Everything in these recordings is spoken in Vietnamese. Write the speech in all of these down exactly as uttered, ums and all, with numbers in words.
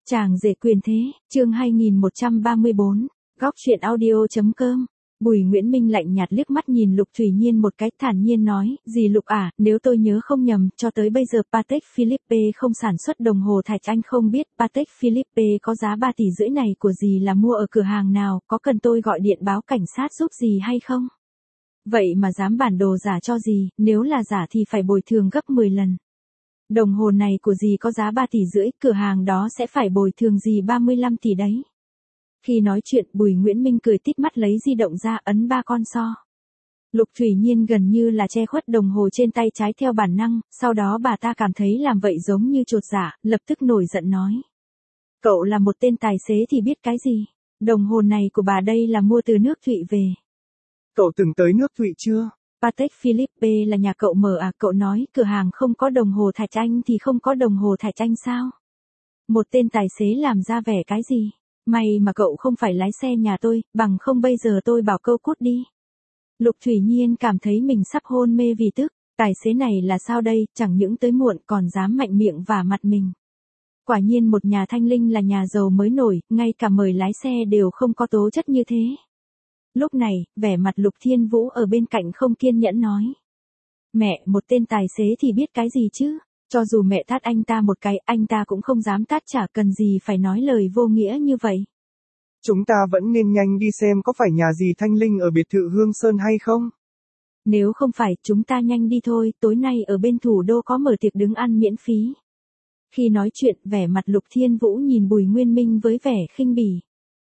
Chàng rể quyền thế, chương hai nghìn một trăm ba mươi bốn, góc truyện audio.com. Bùi Nguyễn Minh lạnh nhạt liếc mắt nhìn Lục Thủy Nhiên một cái, thản nhiên nói, dì Lục à, nếu tôi nhớ không nhầm, cho tới bây giờ Patek Philippe không sản xuất đồng hồ thạch, anh không biết Patek Philippe có giá ba tỷ rưỡi này của dì là mua ở cửa hàng nào, có cần tôi gọi điện báo cảnh sát giúp dì hay không? Vậy mà dám bản đồ giả cho dì, nếu là giả thì phải bồi thường gấp mười lần. Đồng hồ này của dì có giá ba tỷ rưỡi, cửa hàng đó sẽ phải bồi thường dì ba mươi lăm tỷ đấy. Khi nói chuyện, Bùi Nguyễn Minh cười tít mắt lấy di động ra ấn ba con so. Lục Thủy Nhiên gần như là che khuất đồng hồ trên tay trái theo bản năng, sau đó bà ta cảm thấy làm vậy giống như chột dạ, lập tức nổi giận nói. Cậu là một tên tài xế thì biết cái gì? Đồng hồ này của bà đây là mua từ nước Thụy về. Cậu từng tới nước Thụy chưa? Patek Philippe là nhà cậu mở à? Cậu nói cửa hàng không có đồng hồ thạch anh thì không có đồng hồ thạch anh sao? Một tên tài xế làm ra vẻ cái gì? May mà cậu không phải lái xe nhà tôi, bằng không bây giờ tôi bảo câu cút đi. Lục Thủy Nhiên cảm thấy mình sắp hôn mê vì tức, tài xế này là sao đây, chẳng những tới muộn còn dám mạnh miệng vả mặt mình. Quả nhiên một nhà thanh linh là nhà giàu mới nổi, ngay cả mời lái xe đều không có tố chất như thế. Lúc này, vẻ mặt Lục Thiên Vũ ở bên cạnh không kiên nhẫn nói. Mẹ, một tên tài xế thì biết cái gì chứ? Cho dù mẹ tát anh ta một cái, anh ta cũng không dám tát, chả cần gì phải nói lời vô nghĩa như vậy. Chúng ta vẫn nên nhanh đi xem có phải nhà dì Thanh Linh ở biệt thự Hương Sơn hay không? Nếu không phải, chúng ta nhanh đi thôi, tối nay ở bên thủ đô có mở tiệc đứng ăn miễn phí. Khi nói chuyện, vẻ mặt Lục Thiên Vũ nhìn Bùi Nguyên Minh với vẻ khinh bỉ.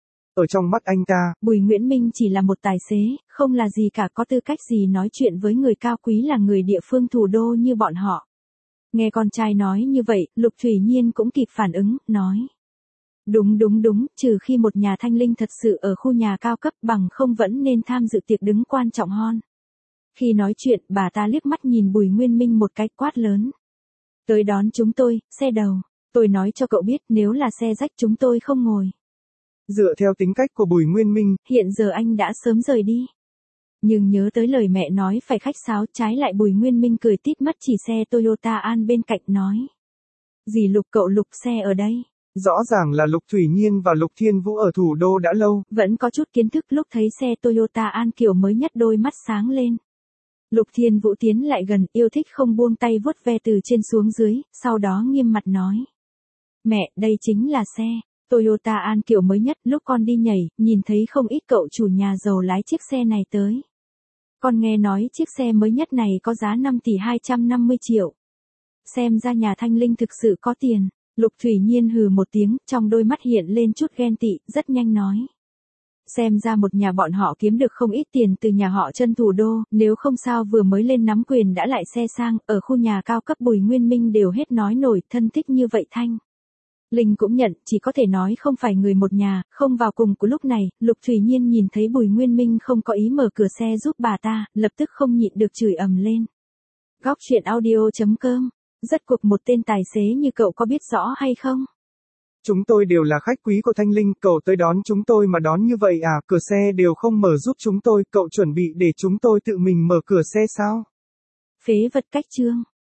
Ở trong mắt anh ta, Bùi Nguyễn Minh chỉ là một tài xế, không là gì cả, có tư cách gì nói chuyện với người cao quý là người địa phương thủ đô như bọn họ. Nghe con trai nói như vậy, Lục Thủy Nhiên cũng kịp phản ứng, nói. Đúng đúng đúng, trừ khi một nhà thanh linh thật sự ở khu nhà cao cấp, bằng không vẫn nên tham dự tiệc đứng quan trọng hon. Khi nói chuyện, bà ta liếc mắt nhìn Bùi Nguyên Minh một cái, quát lớn. Tới đón chúng tôi, xe đầu. Tôi nói cho cậu biết, nếu là xe rách chúng tôi không ngồi. Dựa theo tính cách của Bùi Nguyên Minh, hiện giờ anh đã sớm rời đi. Nhưng nhớ tới lời mẹ nói phải khách sáo, trái lại Bùi Nguyên Minh cười tít mắt chỉ xe Toyota An bên cạnh nói. Dì Lục, cậu Lục xe ở đây. Rõ ràng là Lục Thủy Nhiên và Lục Thiên Vũ ở thủ đô đã lâu. Vẫn có chút kiến thức, lúc thấy xe Toyota An kiểu mới nhất đôi mắt sáng lên. Lục Thiên Vũ tiến lại gần, yêu thích không buông tay vuốt ve từ trên xuống dưới, sau đó nghiêm mặt nói. Mẹ, đây chính là xe Toyota An kiểu mới nhất, lúc con đi nhảy, nhìn thấy không ít cậu chủ nhà giàu lái chiếc xe này tới. Con nghe nói chiếc xe mới nhất này có giá năm tỷ hai trăm năm mươi triệu. Xem ra nhà Thanh Linh thực sự có tiền. Lục Thủy Nhiên hừ một tiếng, trong đôi mắt hiện lên chút ghen tị, rất nhanh nói. Xem ra một nhà bọn họ kiếm được không ít tiền từ nhà họ chân thủ đô, nếu không sao vừa mới lên nắm quyền đã lại xe sang, ở khu nhà cao cấp Bùi Nguyên Minh đều hết nói nổi, thân thích như vậy Thanh Linh cũng nhận, chỉ có thể nói không phải người một nhà, không vào cùng của lúc này, Lục Thủy Nhiên nhìn thấy Bùi Nguyên Minh không có ý mở cửa xe giúp bà ta, lập tức không nhịn được chửi ầm lên. Góc truyện audio.com. Rất cuộc một tên tài xế như cậu có biết rõ hay không? Chúng tôi đều là khách quý của Thanh Linh, cậu tới đón chúng tôi mà đón như vậy à, cửa xe đều không mở giúp chúng tôi, cậu chuẩn bị để chúng tôi tự mình mở cửa xe sao? Phế vật cách chương.